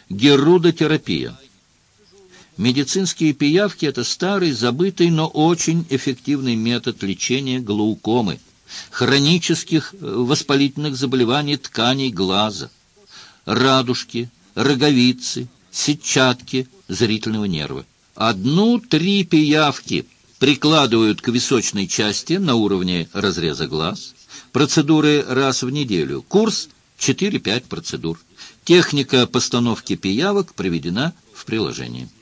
Герудотерапия. Медицинские пиявки – это старый, забытый, но очень эффективный метод лечения глаукомы, хронических воспалительных заболеваний тканей глаза, радужки, роговицы, сетчатки зрительного нерва. 1-3 пиявки прикладывают к височной части на уровне разреза глаз. Процедуры раз в неделю. Курс 4-5 процедур. Техника постановки пиявок приведена в приложении.